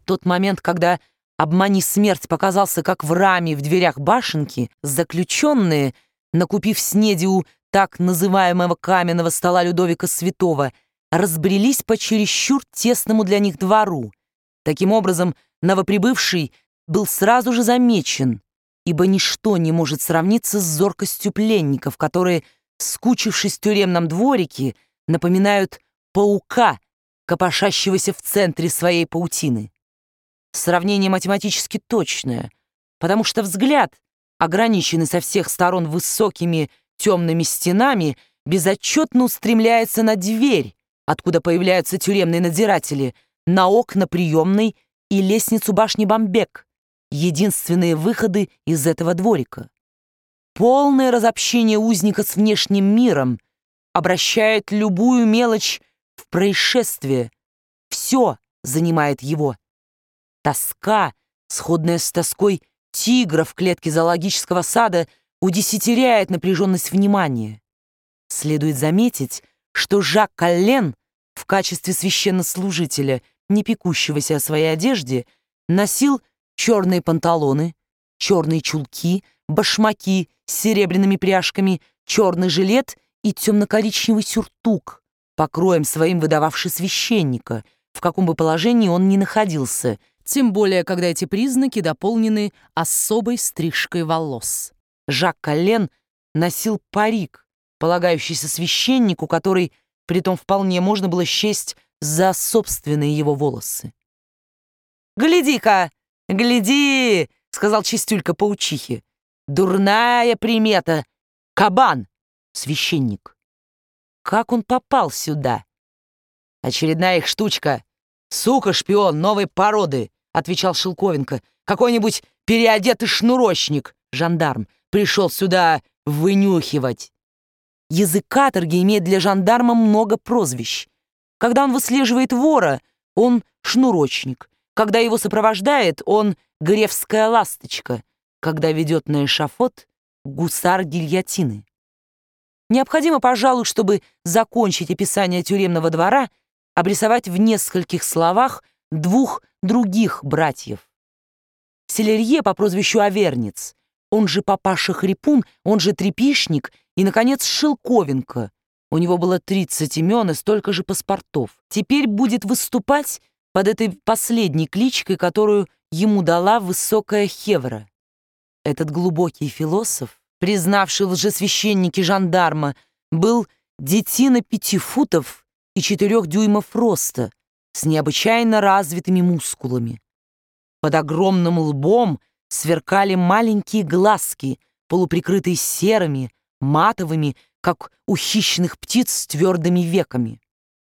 тот момент, когда «Обмани смерть» показался как в раме в дверях башенки, заключенные, накупив снеди у так называемого каменного стола Людовика Святого, разбрелись по чересчур тесному для них двору. Таким образом, новоприбывший был сразу же замечен, ибо ничто не может сравниться с зоркостью пленников, которые, скучившись в тюремном дворике, напоминают паука, копошащегося в центре своей паутины. Сравнение математически точное, потому что взгляд, ограниченный со всех сторон высокими темными стенами, безотчетно устремляется на дверь, откуда появляются тюремные надзиратели, на окна приемной и лестницу башни Бамбек, единственные выходы из этого дворика. Полное разобщение узника с внешним миром обращает любую мелочь в происшествие. Все занимает его. Тоска, сходная с тоской тигра в клетке зоологического сада, удесятеряет напряженность внимания. Следует заметить, что Жак Коллен в качестве священнослужителя, не пекущегося о своей одежде, носил черные панталоны, черные чулки, башмаки с серебряными пряжками, черный жилет и темно-коричневый сюртук, покроем своим выдававший священника, в каком бы положении он ни находился, тем более, когда эти признаки дополнены особой стрижкой волос. Жак Коллен носил парик, полагающийся священнику, который, притом вполне можно было счесть за собственные его волосы. «Гляди-ка, гляди!» — сказал Чистюлька паучихе. «Дурная примета! Кабан!» — священник. «Как он попал сюда?» «Очередная их штучка. Сука-шпион новой породы», — отвечал Шелковенко. «Какой-нибудь переодетый шнурочник, жандарм, пришел сюда вынюхивать». Язык каторги имеет для жандарма много прозвищ. Когда он выслеживает вора, он шнурочник. Когда его сопровождает, он гревская ласточка. Когда ведет на эшафот, гусар гильотины. Необходимо, пожалуй, чтобы закончить описание тюремного двора, обрисовать в нескольких словах двух других братьев. Селерье по прозвищу Авернец, он же папаша Хрипун, он же Трепишник, и, наконец, Шелковенко. У него было 30 имен и столько же паспортов. Теперь будет выступать под этой последней кличкой, которую ему дала высокая Хевра. Этот глубокий философ, признавший лжесвященники жандарма, был детина 5 футов и 4 дюймов роста, с необычайно развитыми мускулами. Под огромным лбом сверкали маленькие глазки, полуприкрытые серыми, матовыми, как у хищных птиц с твердыми веками.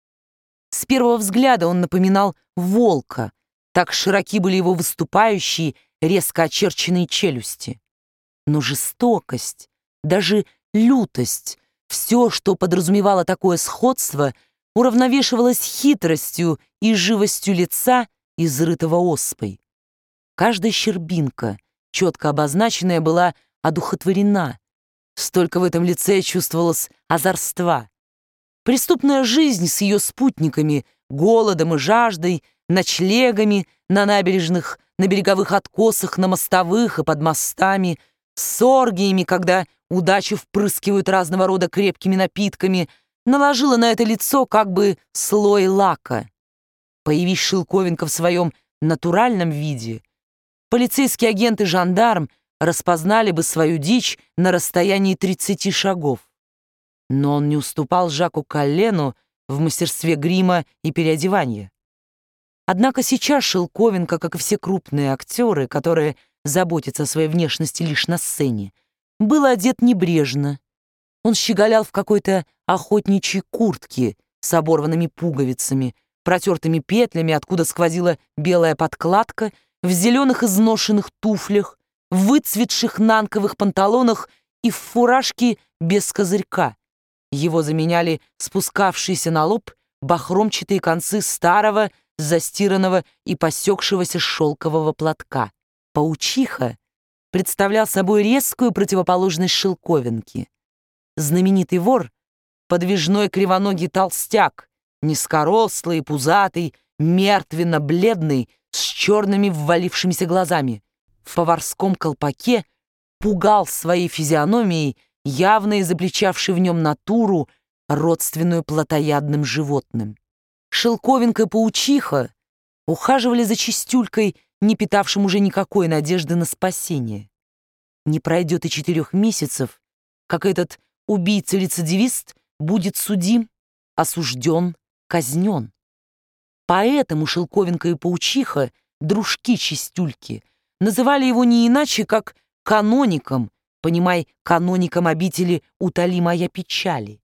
С первого взгляда он напоминал волка, так широки были его выступающие, резко очерченные челюсти. Но жестокость, даже лютость, все, что подразумевало такое сходство, уравновешивалось хитростью и живостью лица, изрытого оспой. Каждая щербинка, четко обозначенная, была одухотворена. Столько в этом лице чувствовалось озорства. Преступная жизнь с ее спутниками, голодом и жаждой, ночлегами на набережных, на береговых откосах, на мостовых и под мостами, с оргиями, когда удачу впрыскивают разного рода крепкими напитками, наложила на это лицо как бы слой лака. Появись Шелковенко в своем натуральном виде, полицейский агент и жандарм распознали бы свою дичь на расстоянии 30 шагов. Но он не уступал Жаку Коллену в мастерстве грима и переодевания. Однако сейчас Шелковенко, как и все крупные актеры, которые заботятся о своей внешности лишь на сцене, был одет небрежно. Он щеголял в какой-то охотничьей куртке с оборванными пуговицами, протертыми петлями, откуда сквозила белая подкладка, в зеленых изношенных туфлях, в выцветших нанковых панталонах и в фуражке без козырька. Его заменяли спускавшиеся на лоб бахромчатые концы старого, застиранного и посекшегося шелкового платка. Паучиха представлял собой резкую противоположность Шелковенке. Знаменитый вор, подвижной кривоногий толстяк, низкорослый, пузатый, мертвенно-бледный, с черными ввалившимися глазами, в поварском колпаке, пугал своей физиономией, явно изобличавший в нем натуру, родственную плотоядным животным. Шелковинка-паучиха ухаживали за Чистюлькой, не питавшим уже никакой надежды на спасение. Не пройдет и 4 месяцев, как этот убийца-рецидивист будет судим, осужден, казнен. Поэтому Шелковинка и паучиха, дружки Чистюльки, называли его не иначе, как каноником, понимай, каноником обители «Утоли моя печали».